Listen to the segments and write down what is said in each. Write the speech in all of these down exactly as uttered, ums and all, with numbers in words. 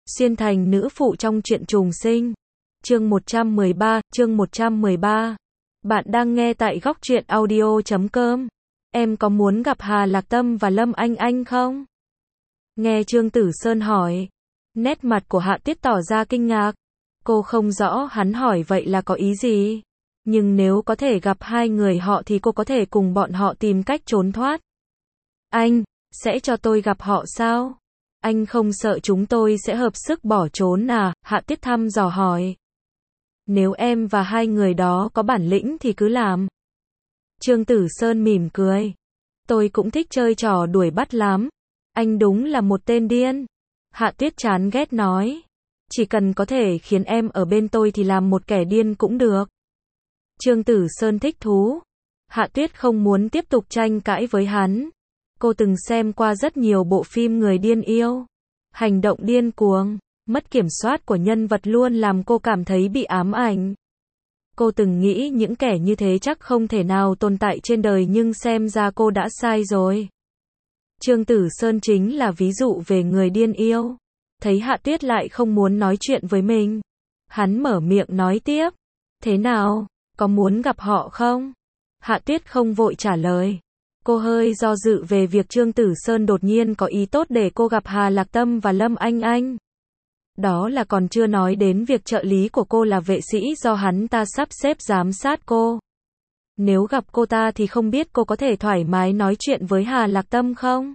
Xuyên thành nữ phụ trong truyện trùng sinh. Chương một trăm mười ba, chương một trăm mười ba. Bạn đang nghe tại góc truyện audio chấm com. Em có muốn gặp Hà Lạc Tâm và Lâm Anh Anh không? Nghe Trương Tử Sơn hỏi, nét mặt của Hạ Tuyết tỏ ra kinh ngạc. Cô không rõ hắn hỏi vậy là có ý gì. Nhưng nếu có thể gặp hai người họ thì cô có thể cùng bọn họ tìm cách trốn thoát. Anh, sẽ cho tôi gặp họ sao? Anh không sợ chúng tôi sẽ hợp sức bỏ trốn à? Hạ Tuyết thăm dò hỏi. Nếu em và hai người đó có bản lĩnh thì cứ làm. Trương Tử Sơn mỉm cười. Tôi cũng thích chơi trò đuổi bắt lắm. Anh đúng là một tên điên. Hạ Tuyết chán ghét nói. Chỉ cần có thể khiến em ở bên tôi thì làm một kẻ điên cũng được. Trương Tử Sơn thích thú. Hạ Tuyết không muốn tiếp tục tranh cãi với hắn. Cô từng xem qua rất nhiều bộ phim người điên yêu. Hành động điên cuồng, mất kiểm soát của nhân vật luôn làm cô cảm thấy bị ám ảnh. Cô từng nghĩ những kẻ như thế chắc không thể nào tồn tại trên đời nhưng xem ra cô đã sai rồi. Trương Tử Sơn chính là ví dụ về người điên yêu. Thấy Hạ Tuyết lại không muốn nói chuyện với mình. Hắn mở miệng nói tiếp. Thế nào, có muốn gặp họ không? Hạ Tuyết không vội trả lời. Cô hơi do dự về việc Trương Tử Sơn đột nhiên có ý tốt để cô gặp Hà Lạc Tâm và Lâm Anh Anh. Đó là còn chưa nói đến việc trợ lý của cô là vệ sĩ do hắn ta sắp xếp giám sát cô. Nếu gặp cô ta thì không biết cô có thể thoải mái nói chuyện với Hà Lạc Tâm không?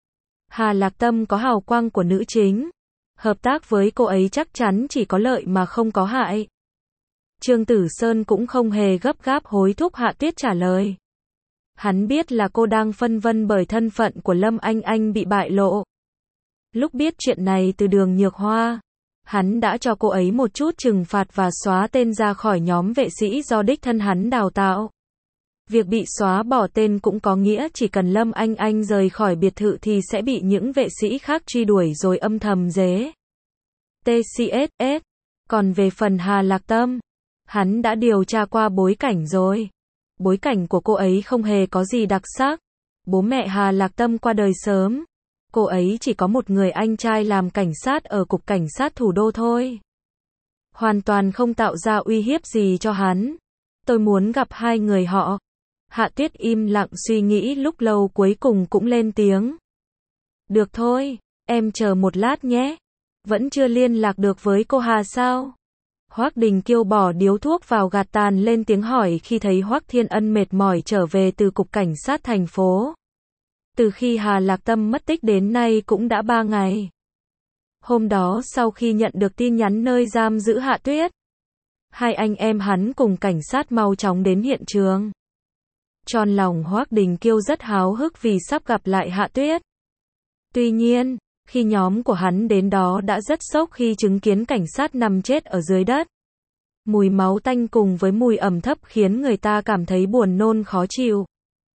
Hà Lạc Tâm có hào quang của nữ chính. Hợp tác với cô ấy chắc chắn chỉ có lợi mà không có hại. Trương Tử Sơn cũng không hề gấp gáp hối thúc Hạ Tuyết trả lời. Hắn biết là cô đang phân vân bởi thân phận của Lâm Anh Anh bị bại lộ. Lúc biết chuyện này từ Đường Nhược Hoa, hắn đã cho cô ấy một chút trừng phạt và xóa tên ra khỏi nhóm vệ sĩ do đích thân hắn đào tạo. Việc bị xóa bỏ tên cũng có nghĩa chỉ cần Lâm Anh Anh rời khỏi biệt thự thì sẽ bị những vệ sĩ khác truy đuổi rồi âm thầm dế. tê xê ét ét. Còn về phần Hà Lạc Tâm, hắn đã điều tra qua bối cảnh rồi. Bối cảnh của cô ấy không hề có gì đặc sắc. Bố mẹ Hà Lạc Tâm qua đời sớm. Cô ấy chỉ có một người anh trai làm cảnh sát ở Cục Cảnh sát Thủ đô thôi. Hoàn toàn không tạo ra uy hiếp gì cho hắn. Tôi muốn gặp hai người họ. Hạ Tuyết im lặng suy nghĩ lúc lâu cuối cùng cũng lên tiếng. Được thôi, em chờ một lát nhé. Vẫn chưa liên lạc được với cô Hà sao? Hoắc Đình Kiêu bỏ điếu thuốc vào gạt tàn lên tiếng hỏi khi thấy Hoắc Thiên Ân mệt mỏi trở về từ Cục Cảnh sát thành phố. Từ khi Hà Lạc Tâm mất tích đến nay cũng đã ba ngày. Hôm đó sau khi nhận được tin nhắn nơi giam giữ Hạ Tuyết, hai anh em hắn cùng cảnh sát mau chóng đến hiện trường. Tròn lòng Hoắc Đình Kiêu rất háo hức vì sắp gặp lại Hạ Tuyết. Tuy nhiên, khi nhóm của hắn đến đó đã rất sốc khi chứng kiến cảnh sát nằm chết ở dưới đất. Mùi máu tanh cùng với mùi ẩm thấp khiến người ta cảm thấy buồn nôn khó chịu.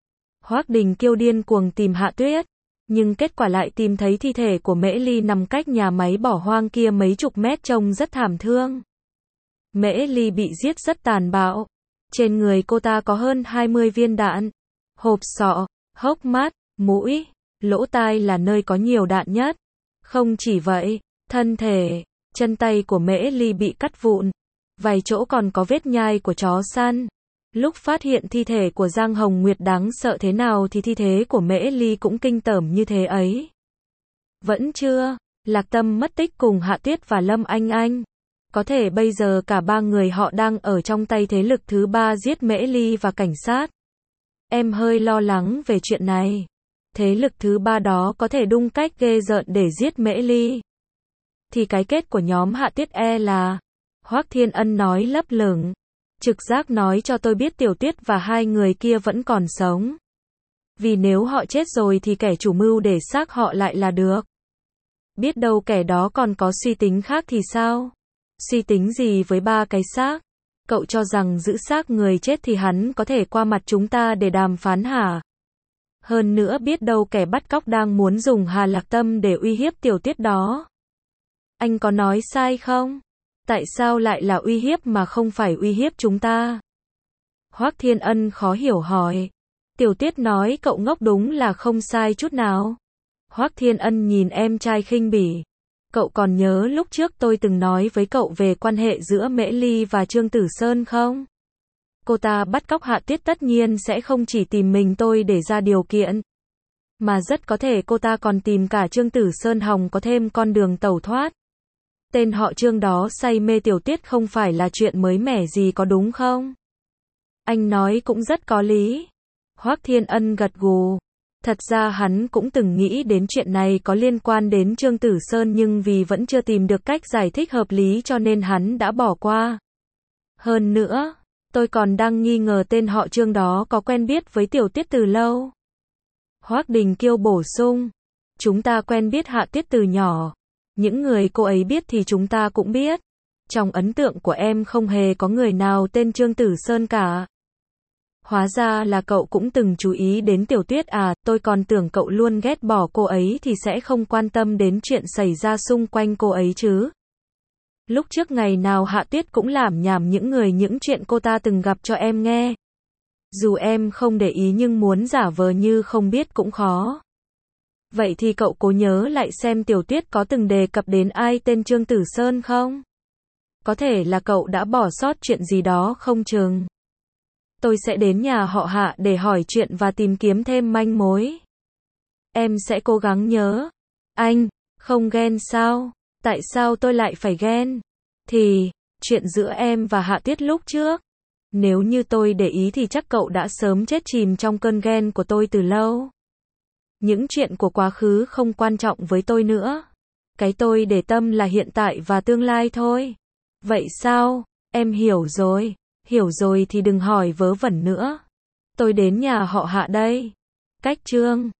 Hoắc Đình Kiêu điên cuồng tìm Hạ Tuyết, nhưng kết quả lại tìm thấy thi thể của Mễ Ly nằm cách nhà máy bỏ hoang kia mấy chục mét trông rất thảm thương. Mễ Ly bị giết rất tàn bạo. Trên người cô ta có hơn hai mươi viên đạn. Hộp sọ, hốc mắt, mũi, lỗ tai là nơi có nhiều đạn nhất. Không chỉ vậy, thân thể, chân tay của Mễ Ly bị cắt vụn. Vài chỗ còn có vết nhai của chó săn. Lúc phát hiện thi thể của Giang Hồng Nguyệt đáng sợ thế nào thì thi thể của Mễ Ly cũng kinh tởm như thế ấy. Vẫn chưa, Lạc Tâm mất tích cùng Hạ Tuyết và Lâm Anh Anh. Có thể bây giờ cả ba người họ đang ở trong tay thế lực thứ ba giết Mễ Ly và cảnh sát. Em hơi lo lắng về chuyện này. Thế lực thứ ba đó có thể đung cách ghê rợn để giết Mễ Ly. Thì cái kết của nhóm Hạ Tuyết e là... Hoắc Thiên Ân nói lấp lửng. Trực giác nói cho tôi biết Tiểu Tuyết và hai người kia vẫn còn sống. Vì nếu họ chết rồi thì kẻ chủ mưu để xác họ lại là được. Biết đâu kẻ đó còn có suy tính khác thì sao? Suy tính gì với ba cái xác? Cậu cho rằng giữ xác người chết thì hắn có thể qua mặt chúng ta để đàm phán hả? Hơn nữa biết đâu kẻ bắt cóc đang muốn dùng Hà Lạc Tâm để uy hiếp Tiểu Tuyết đó. Anh có nói sai không? Tại sao lại là uy hiếp mà không phải uy hiếp chúng ta? Hoắc Thiên Ân khó hiểu hỏi. Tiểu Tuyết nói cậu ngốc đúng là không sai chút nào. Hoắc Thiên Ân nhìn em trai khinh bỉ. Cậu còn nhớ lúc trước tôi từng nói với cậu về quan hệ giữa Mễ Ly và Trương Tử Sơn không? Cô ta bắt cóc Hạ Tuyết tất nhiên sẽ không chỉ tìm mình tôi để ra điều kiện, mà rất có thể cô ta còn tìm cả Trương Tử Sơn hòng có thêm con đường tẩu thoát. Tên họ Trương đó say mê Tiểu Tuyết không phải là chuyện mới mẻ gì có đúng không? Anh nói cũng rất có lý. Hoắc Thiên Ân gật gù. Thật ra hắn cũng từng nghĩ đến chuyện này có liên quan đến Trương Tử Sơn nhưng vì vẫn chưa tìm được cách giải thích hợp lý cho nên hắn đã bỏ qua. Hơn nữa, tôi còn đang nghi ngờ tên họ Trương đó có quen biết với Tiểu Tuyết từ lâu. Hoắc Đình Kiêu bổ sung. Chúng ta quen biết Hạ Tuyết từ nhỏ. Những người cô ấy biết thì chúng ta cũng biết. Trong ấn tượng của em không hề có người nào tên Trương Tử Sơn cả. Hóa ra là cậu cũng từng chú ý đến Tiểu Tuyết à, tôi còn tưởng cậu luôn ghét bỏ cô ấy thì sẽ không quan tâm đến chuyện xảy ra xung quanh cô ấy chứ. Lúc trước ngày nào Hạ Tuyết cũng lảm nhảm những người những chuyện cô ta từng gặp cho em nghe. Dù em không để ý nhưng muốn giả vờ như không biết cũng khó. Vậy thì cậu cố nhớ lại xem Tiểu Tuyết có từng đề cập đến ai tên Trương Tử Sơn không? Có thể là cậu đã bỏ sót chuyện gì đó không chừng. Tôi sẽ đến nhà họ Hạ để hỏi chuyện và tìm kiếm thêm manh mối. Em sẽ cố gắng nhớ. Anh, không ghen sao? Tại sao tôi lại phải ghen? Thì, chuyện giữa em và Hạ Tuyết lúc trước. Nếu như tôi để ý thì chắc cậu đã sớm chết chìm trong cơn ghen của tôi từ lâu. Những chuyện của quá khứ không quan trọng với tôi nữa. Cái tôi để tâm là hiện tại và tương lai thôi. Vậy sao? Em hiểu rồi. Hiểu rồi thì đừng hỏi vớ vẩn nữa. Tôi đến nhà họ Hạ đây. Cách Trương